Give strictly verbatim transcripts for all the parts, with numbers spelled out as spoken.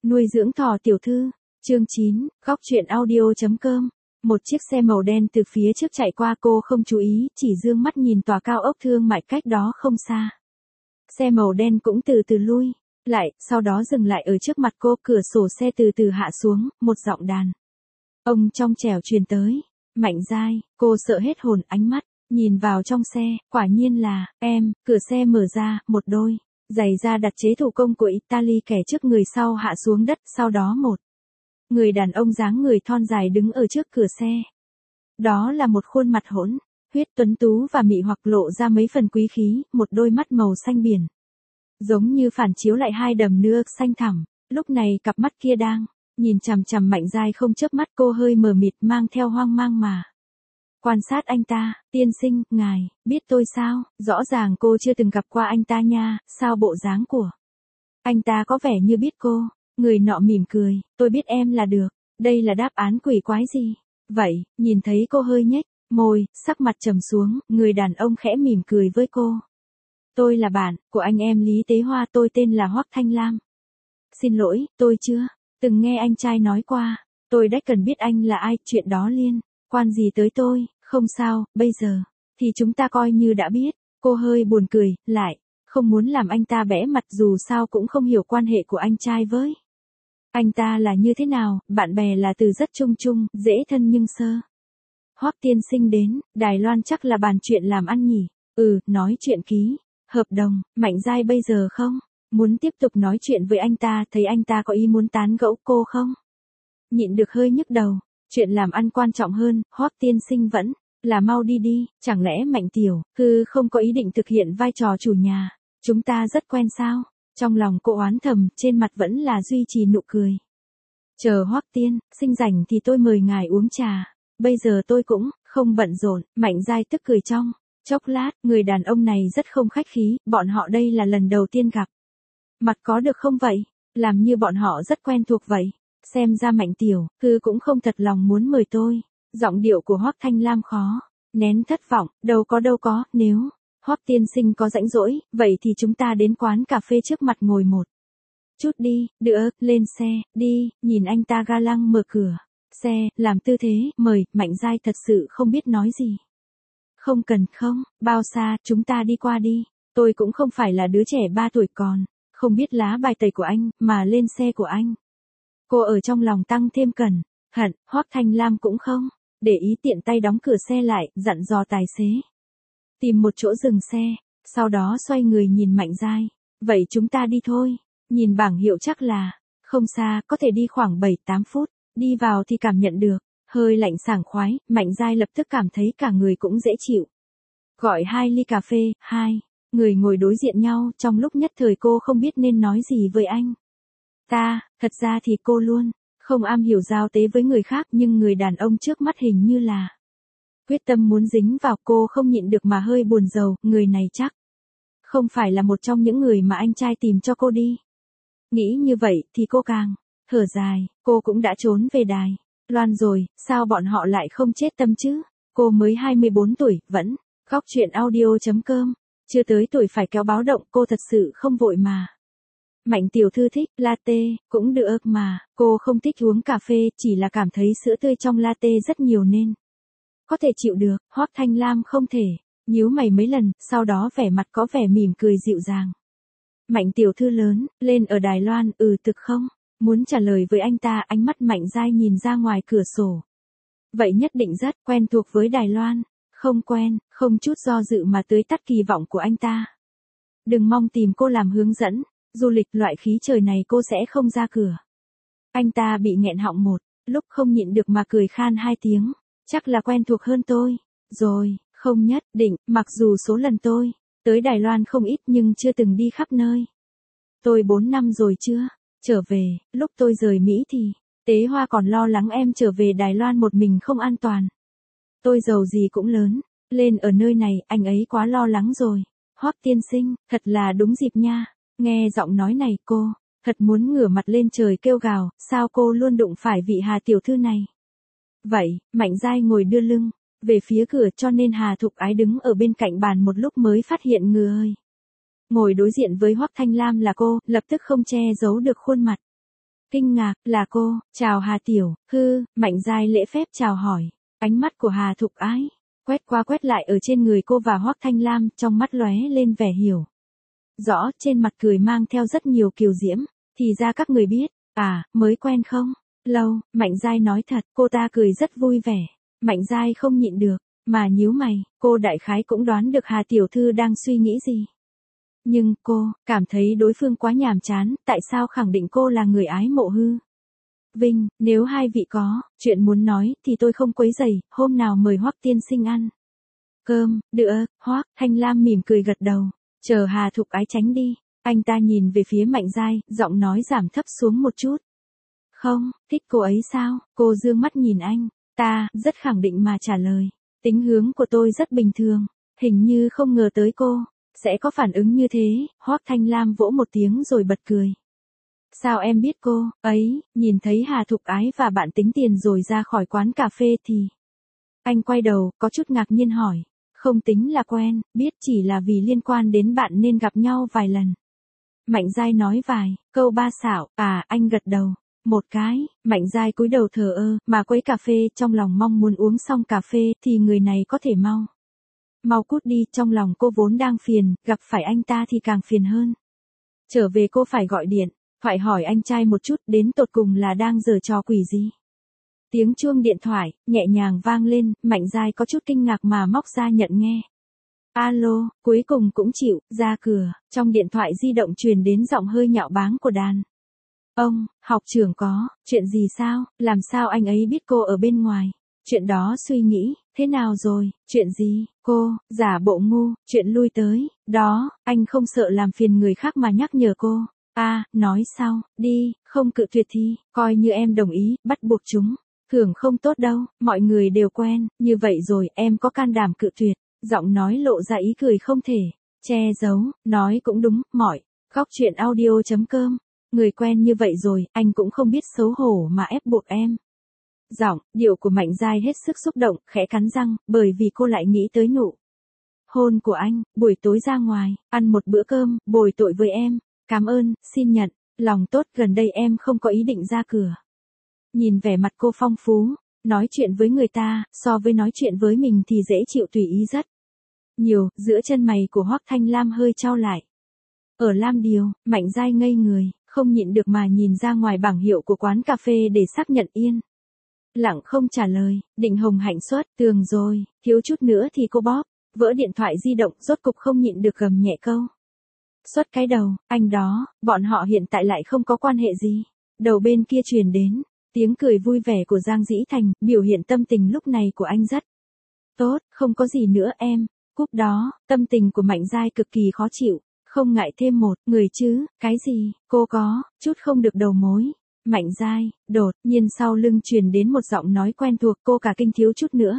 Nuôi dưỡng thỏ tiểu thư, chương chín, góc truyện audio.com. Một chiếc xe màu đen từ phía trước chạy qua, cô không chú ý, chỉ dương mắt nhìn tòa cao ốc thương mại cách đó không xa. Xe màu đen cũng từ từ lui lại, sau đó dừng lại ở trước mặt cô, cửa sổ xe từ từ hạ xuống, một giọng đàn ông trong trẻo truyền tới. Mạnh Giai, cô sợ hết hồn, ánh mắt nhìn vào trong xe, quả nhiên là em. Cửa xe mở ra, một đôi giày da đặt chế thủ công của Italy kẻ trước người sau hạ xuống đất, sau đó một người đàn ông dáng người thon dài đứng ở trước cửa xe. Đó là một khuôn mặt hỗn huyết tuấn tú và mị hoặc, lộ ra mấy phần quý khí, một đôi mắt màu xanh biển, giống như phản chiếu lại hai đầm nước xanh thẳm. Lúc này cặp mắt kia đang nhìn chằm chằm Mạnh Giai không chớp mắt, cô hơi mờ mịt mang theo hoang mang mà quan sát anh ta. Tiên sinh, ngài biết tôi sao? Rõ ràng cô chưa từng gặp qua anh ta nha, sao bộ dáng của anh ta có vẻ như biết cô. Người nọ mỉm cười, tôi biết em là được. Đây là đáp án quỷ quái gì vậy? Nhìn thấy cô hơi nhếch môi, sắc mặt trầm xuống, người đàn ông khẽ mỉm cười với cô. Tôi là bạn của anh em Lý Tế Hoa, tôi tên là Hoắc Thanh Lam. Xin lỗi, tôi chưa từng nghe anh trai nói qua. Tôi đếch cần biết anh là ai, chuyện đó liên quan gì tới tôi? Không sao, bây giờ thì chúng ta coi như đã biết. Cô hơi buồn cười, lại không muốn làm anh ta bẽ mặt, dù sao cũng không hiểu quan hệ của anh trai với anh ta là như thế nào. Bạn bè là từ rất chung chung, dễ thân nhưng sơ. Hoắc tiên sinh đến Đài Loan chắc là bàn chuyện làm ăn nhỉ? Ừ, nói chuyện ký hợp đồng. Mạnh Giai bây giờ không muốn tiếp tục nói chuyện với anh ta, thấy anh ta có ý muốn tán gẫu, cô không nhịn được hơi nhức đầu. Chuyện làm ăn quan trọng hơn, Hoắc tiên sinh vẫn là mau đi đi. Chẳng lẽ Mạnh tiểu thư không có ý định thực hiện vai trò chủ nhà? Chúng ta rất quen sao? Trong lòng cô oán thầm, trên mặt vẫn là duy trì nụ cười. Chờ Hoắc tiên sinh rảnh thì tôi mời ngài uống trà. Bây giờ tôi cũng không bận rộn. Mạnh Giai tức cười trong chốc lát. Người đàn ông này rất không khách khí, bọn họ đây là lần đầu tiên gặp mặt có được không vậy? Làm như bọn họ rất quen thuộc vậy. Xem ra Mạnh tiểu thư cũng không thật lòng muốn mời tôi. Giọng điệu của Hoắc Thanh Lam khó nén thất vọng. Đâu có đâu có, nếu Hoắc tiên sinh có rảnh rỗi, vậy thì chúng ta đến quán cà phê trước mặt ngồi một chút đi. Được, lên xe đi. Nhìn anh ta ga lăng mở cửa xe, làm tư thế mời, Mạnh Giai thật sự không biết nói gì. Không cần, không bao xa, chúng ta đi qua đi. Tôi cũng không phải là đứa trẻ ba tuổi còn không biết lá bài tẩy của anh, mà lên xe của anh. Cô ở trong lòng tăng thêm cẩn thận. Hoắc Thanh Lam cũng không để ý, tiện tay đóng cửa xe lại, dặn dò tài xế tìm một chỗ dừng xe, sau đó xoay người nhìn Mạnh Giai. Vậy chúng ta đi thôi. Nhìn bảng hiệu chắc là không xa, có thể đi khoảng bảy tám phút. Đi vào thì cảm nhận được hơi lạnh sảng khoái, Mạnh Giai lập tức cảm thấy cả người cũng dễ chịu. Gọi hai ly cà phê. Hai người ngồi đối diện nhau, trong lúc nhất thời cô không biết nên nói gì với anh ta. Thật ra thì cô luôn không am hiểu giao tế với người khác, nhưng người đàn ông trước mắt hình như là quyết tâm muốn dính vào. Cô không nhịn được mà hơi buồn rầu, người này chắc không phải là một trong những người mà anh trai tìm cho cô đi. Nghĩ như vậy thì cô càng thở dài. Cô cũng đã trốn về Đài Loan rồi, sao bọn họ lại không chết tâm chứ? Cô mới hai mươi bốn tuổi, vẫn góc truyện audio.com. Chưa tới tuổi phải kéo báo động, cô thật sự không vội mà. Mạnh tiểu thư thích latte, cũng được mà. Cô không thích uống cà phê, chỉ là cảm thấy sữa tươi trong latte rất nhiều nên có thể chịu được. Hoắc Thanh Lam không thể nhíu mày mấy lần, sau đó vẻ mặt có vẻ mỉm cười dịu dàng. Mạnh tiểu thư lớn lên ở Đài Loan? Ừ, thực không muốn trả lời với anh ta. Ánh mắt Mạnh Giai nhìn ra ngoài cửa sổ. Vậy nhất định rất quen thuộc với Đài Loan. Không quen, không chút do dự mà tưới tắt kỳ vọng của anh ta. Đừng mong tìm cô làm hướng dẫn du lịch, loại khí trời này cô sẽ không ra cửa. Anh ta bị nghẹn họng một lúc, không nhịn được mà cười khan hai tiếng. Chắc là quen thuộc hơn tôi rồi. Không nhất định, mặc dù số lần tôi tới Đài Loan không ít nhưng chưa từng đi khắp nơi. Tôi bốn năm rồi chưa trở về. Lúc tôi rời Mỹ thì Tế Hoa còn lo lắng em trở về Đài Loan một mình không an toàn. Tôi giàu gì cũng lớn lên ở nơi này, anh ấy quá lo lắng rồi. Hoắc tiên sinh, thật là đúng dịp nha. Nghe giọng nói này, cô thật muốn ngửa mặt lên trời kêu gào, sao cô luôn đụng phải vị Hà tiểu thư này? Vậy, Mạnh Giai ngồi đưa lưng về phía cửa, cho nên Hà Thục Ái đứng ở bên cạnh bàn một lúc mới phát hiện người ngồi đối diện với Hoắc Thanh Lam là cô, lập tức không che giấu được khuôn mặt Kinh ngạc, là cô, chào Hà Tiểu, hư, Mạnh Giai lễ phép chào hỏi. Ánh mắt của Hà Thục Ái, quét qua quét lại ở trên người cô và Hoắc Thanh Lam, trong mắt lóe lên vẻ hiểu. Rõ, trên mặt cười mang theo rất nhiều kiều diễm, thì ra các người biết, à, mới quen không? Lâu, Mạnh Giai nói thật, cô ta cười rất vui vẻ. Mạnh Giai không nhịn được, mà nhíu mày, cô đại khái cũng đoán được Hà Tiểu Thư đang suy nghĩ gì. Nhưng cô, cảm thấy đối phương quá nhàm chán, tại sao khẳng định cô là người ái mộ hư? Vinh, nếu hai vị có chuyện muốn nói thì tôi không quấy rầy, hôm nào mời Hoắc tiên sinh ăn cơm, được, Hoắc. Thanh Lam mỉm cười gật đầu, chờ Hà Thục Ái tránh đi, anh ta nhìn về phía Mạnh Giai, giọng nói giảm thấp xuống một chút. Không, thích cô ấy sao? Cô dương mắt nhìn anh, ta, rất khẳng định mà trả lời, tính hướng của tôi rất bình thường, hình như không ngờ tới cô sẽ có phản ứng như thế. Hoắc Thanh Lam vỗ một tiếng rồi bật cười. Sao em biết cô ấy? Nhìn thấy Hà Thục Ái và bạn tính tiền rồi ra khỏi quán cà phê thì anh quay đầu, có chút ngạc nhiên hỏi. Không tính là quen, biết chỉ là vì liên quan đến bạn nên gặp nhau vài lần. Mạnh Giai nói vài câu ba xạo, à, anh gật đầu. Một cái, Mạnh Giai cúi đầu thờ ơ, mà quấy cà phê, trong lòng mong muốn uống xong cà phê thì người này có thể mau. Mau cút đi, trong lòng cô vốn đang phiền, gặp phải anh ta thì càng phiền hơn. Trở về cô phải gọi điện, phải hỏi anh trai một chút đến tột cùng là đang giở trò quỷ gì. Tiếng chuông điện thoại, nhẹ nhàng vang lên, Mạnh Giai có chút kinh ngạc mà móc ra nhận nghe. Alo, cuối cùng cũng chịu, ra cửa, trong điện thoại di động truyền đến giọng hơi nhạo báng của đàn. Ông, học trưởng có, chuyện gì sao, làm sao anh ấy biết cô ở bên ngoài? Chuyện đó suy nghĩ, thế nào rồi, chuyện gì, cô, giả bộ ngu, chuyện lui tới, đó, anh không sợ làm phiền người khác mà nhắc nhở cô. À, nói sau, đi, không cự tuyệt thì, coi như em đồng ý, bắt buộc chúng. Thường không tốt đâu, mọi người đều quen, như vậy rồi em có can đảm cự tuyệt. Giọng nói lộ ra ý cười không thể che giấu, nói cũng đúng, mỏi. Góc chuyện audio chấm com. Người quen như vậy rồi, anh cũng không biết xấu hổ mà ép buộc em. Giọng, điệu của Mạnh Giai hết sức xúc động, khẽ cắn răng, bởi vì cô lại nghĩ tới nụ hôn của anh, buổi tối ra ngoài, ăn một bữa cơm, bồi tội với em. Cảm ơn, xin nhận, lòng tốt, gần đây em không có ý định ra cửa. Nhìn vẻ mặt cô phong phú, nói chuyện với người ta, so với nói chuyện với mình thì dễ chịu tùy ý rất nhiều, giữa chân mày của Hoắc Thanh Lam hơi chau lại. Ở Lam Điều, Mạnh Giai ngây người, không nhịn được mà nhìn ra ngoài bảng hiệu của quán cà phê để xác nhận yên. Lặng không trả lời, định hồng hạnh xuất, tường rồi, thiếu chút nữa thì cô bóp, vỡ điện thoại di động, rốt cục không nhịn được gầm nhẹ câu. Xuất cái đầu, anh đó, bọn họ hiện tại lại không có quan hệ gì. Đầu bên kia truyền đến tiếng cười vui vẻ của Giang Dĩ Thành, biểu hiện tâm tình lúc này của anh rất tốt, không có gì nữa em. Cúp đó, tâm tình của Mạnh Giai cực kỳ khó chịu, không ngại thêm một người chứ, cái gì, cô có chút không được đầu mối. Mạnh Giai, đột nhiên sau lưng truyền đến một giọng nói quen thuộc, cô cả kinh thiếu chút nữa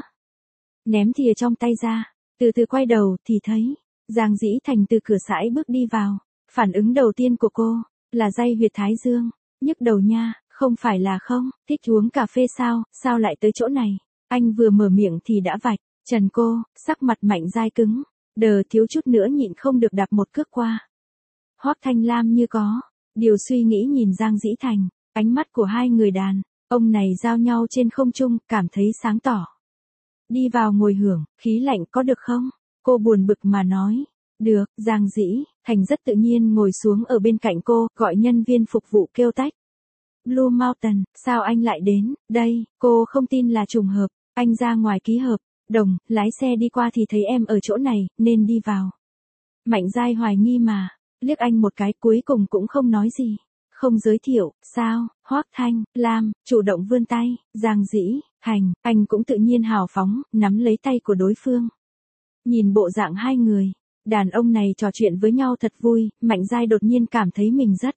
ném thìa trong tay ra, từ từ quay đầu thì thấy Giang Dĩ Thành từ cửa sải bước đi vào. Phản ứng đầu tiên của cô là day huyệt thái dương, nhức đầu nha. Không phải là không, thích uống cà phê sao, sao lại tới chỗ này? Anh vừa mở miệng thì đã vạch trần cô, sắc mặt Mạnh Giai cứng, đờ thiếu chút nữa nhịn không được đạp một cước qua. Hoắc Thanh Lam như có điều suy nghĩ nhìn Giang Dĩ Thành, ánh mắt của hai người đàn ông này giao nhau trên không trung, cảm thấy sáng tỏ. Đi vào ngồi hưởng khí lạnh có được không? Cô buồn bực mà nói. Được, Giang Dĩ Thành rất tự nhiên ngồi xuống ở bên cạnh cô, gọi nhân viên phục vụ kêu tách. Blue Mountain, sao anh lại đến đây? Cô không tin là trùng hợp, anh ra ngoài ký hợp đồng, lái xe đi qua thì thấy em ở chỗ này, nên đi vào. Mạnh Giai hoài nghi mà, liếc anh một cái, cuối cùng cũng không nói gì. Không giới thiệu, sao? Hoắc Thanh Lam chủ động vươn tay, Giang Dĩ Thành, anh cũng tự nhiên hào phóng, nắm lấy tay của đối phương. Nhìn bộ dạng hai người, đàn ông này trò chuyện với nhau thật vui, Mạnh Giai đột nhiên cảm thấy mình rất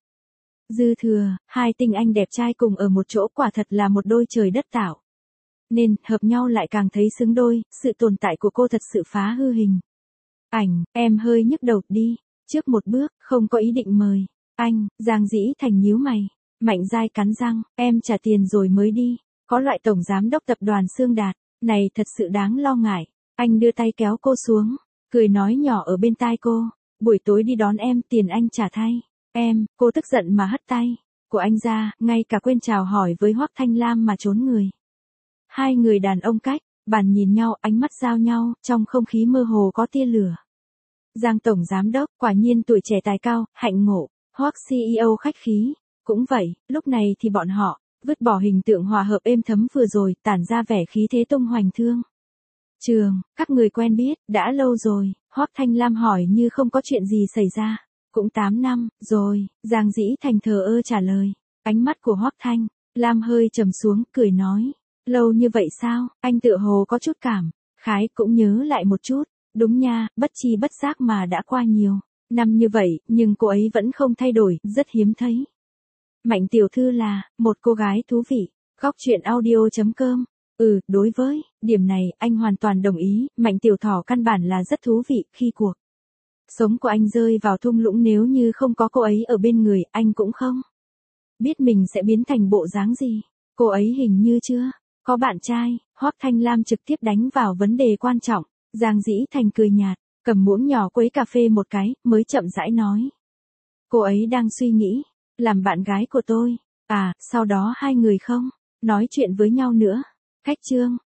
dư thừa, hai tinh anh đẹp trai cùng ở một chỗ quả thật là một đôi trời đất tạo. Nên, hợp nhau lại càng thấy xứng đôi, sự tồn tại của cô thật sự phá hư hình. Ảnh, em hơi nhức đầu đi, trước một bước, không có ý định mời. Anh, Giang Dĩ Thành nhíu mày, Mạnh Giai cắn răng, em trả tiền rồi mới đi, có loại tổng giám đốc tập đoàn Sương Đạt, này thật sự đáng lo ngại. Anh đưa tay kéo cô xuống, cười nói nhỏ ở bên tai cô, buổi tối đi đón em, tiền anh trả thay. Em, cô tức giận mà hất tay. của anh ra, ngay cả quên chào hỏi với Hoắc Thanh Lam mà trốn người. Hai người đàn ông cách bàn nhìn nhau, ánh mắt giao nhau, trong không khí mơ hồ có tia lửa. Giang tổng giám đốc, quả nhiên tuổi trẻ tài cao, hạnh ngộ. Hoắc xê e ô khách khí. Cũng vậy, lúc này thì bọn họ vứt bỏ hình tượng hòa hợp êm thấm vừa rồi, tản ra vẻ khí thế tung hoành thương. Trường, các người quen biết, đã lâu rồi, Hoắc Thanh Lam hỏi như không có chuyện gì xảy ra. Cũng tám năm, rồi, Giang Dĩ Thành thờ ơ trả lời. Ánh mắt của Hoắc Thanh Lam hơi trầm xuống, cười nói. Lâu như vậy sao, anh tựa hồ có chút cảm. Khái cũng nhớ lại một chút. Đúng nha, bất chi bất giác mà đã qua nhiều năm như vậy, nhưng cô ấy vẫn không thay đổi, rất hiếm thấy. Mạnh tiểu thư là một cô gái thú vị. Góc truyện audio chấm com. Ừ, đối với điểm này, anh hoàn toàn đồng ý, Mạnh tiểu thỏ căn bản là rất thú vị, khi cuộc sống của anh rơi vào thung lũng, nếu như không có cô ấy ở bên người, anh cũng không biết mình sẽ biến thành bộ dáng gì. Cô ấy hình như chưa có bạn trai. Hoắc Thanh Lam trực tiếp đánh vào vấn đề quan trọng. Giang Dĩ Thành cười nhạt, cầm muỗng nhỏ quấy cà phê một cái, mới chậm rãi nói. Cô ấy đang suy nghĩ, làm bạn gái của tôi. À, sau đó hai người không nói chuyện với nhau nữa. Khách trương,